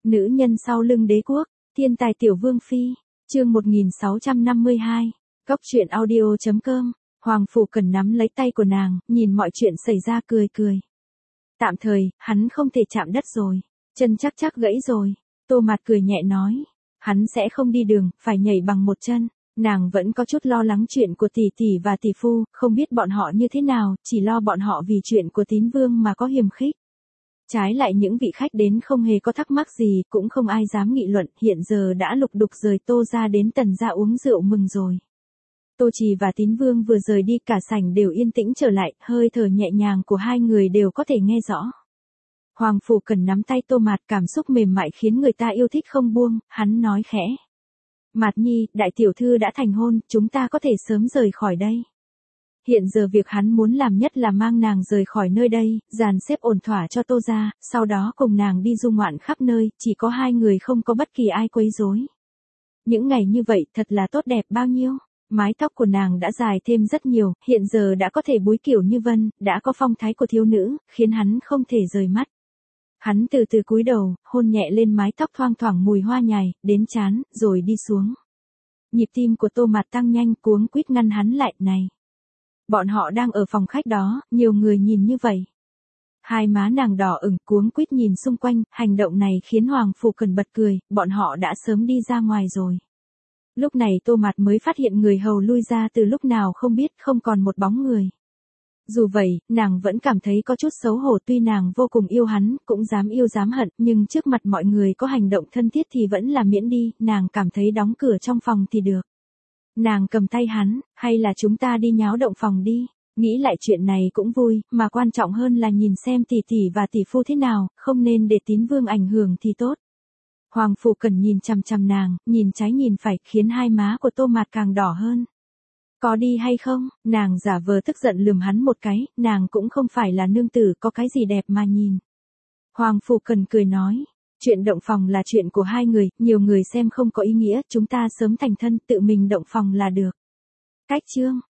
Nữ nhân sau lưng đế quốc, thiên tài tiểu vương phi, chương 1652, góc truyện audio.com, Hoàng Phủ Cần nắm lấy tay của nàng, nhìn mọi chuyện xảy ra cười cười. Tạm thời, hắn không thể chạm đất rồi, chân chắc gãy rồi, Tô Mạt cười nhẹ nói, hắn sẽ không đi đường, phải nhảy bằng một chân. Nàng vẫn có chút lo lắng chuyện của tỷ tỷ và tỷ phu, không biết bọn họ như thế nào, chỉ lo bọn họ vì chuyện của Tín Vương mà có hiềm khích. Trái lại những vị khách đến không hề có thắc mắc gì, cũng không ai dám nghị luận, hiện giờ đã lục đục rời Tô ra đến Tần gia uống rượu mừng rồi. Tô Trì và Tín Vương vừa rời đi cả sảnh đều yên tĩnh trở lại, hơi thở nhẹ nhàng của hai người đều có thể nghe rõ. Hoàng Phủ Cần nắm tay Tô Mạt, cảm xúc mềm mại khiến người ta yêu thích không buông, hắn nói khẽ. Mạt Nhi, đại tiểu thư đã thành hôn, chúng ta có thể sớm rời khỏi đây. Hiện giờ việc hắn muốn làm nhất là mang nàng rời khỏi nơi đây, dàn xếp ổn thỏa cho Tô gia, sau đó cùng nàng đi du ngoạn khắp nơi, chỉ có hai người không có bất kỳ ai quấy rối. Những ngày như vậy thật là tốt đẹp bao nhiêu. Mái tóc của nàng đã dài thêm rất nhiều, hiện giờ đã có thể búi kiểu như vân, đã có phong thái của thiếu nữ, khiến hắn không thể rời mắt. Hắn từ từ cúi đầu, hôn nhẹ lên mái tóc thoang thoảng mùi hoa nhài, đến trán, rồi đi xuống. Nhịp tim của Tô Mạt tăng nhanh, cuống quýt ngăn hắn lại, này. Bọn họ đang ở phòng khách đó, nhiều người nhìn như vậy. Hai má nàng đỏ ửng, cuống quýt nhìn xung quanh, hành động này khiến Hoàng Phủ Cần bật cười, bọn họ đã sớm đi ra ngoài rồi. Lúc này Tô Mạt mới phát hiện người hầu lui ra từ lúc nào không biết, không còn một bóng người. Dù vậy, nàng vẫn cảm thấy có chút xấu hổ, tuy nàng vô cùng yêu hắn, cũng dám yêu dám hận, nhưng trước mặt mọi người có hành động thân thiết thì vẫn là miễn đi, nàng cảm thấy đóng cửa trong phòng thì được. Nàng cầm tay hắn, hay là chúng ta đi nháo động phòng đi, nghĩ lại chuyện này cũng vui, mà quan trọng hơn là nhìn xem tỷ tỷ và tỷ phu thế nào, không nên để Tín Vương ảnh hưởng thì tốt. Hoàng Phủ Cần nhìn chằm chằm nàng, nhìn trái nhìn phải, khiến hai má của Tô Mạt càng đỏ hơn. Có đi hay không? Nàng giả vờ tức giận lườm hắn một cái, nàng cũng không phải là nương tử, có cái gì đẹp mà nhìn. Hoàng Phủ Cần cười nói, chuyện động phòng là chuyện của hai người, nhiều người xem không có ý nghĩa, chúng ta sớm thành thân, tự mình động phòng là được. Cách chương,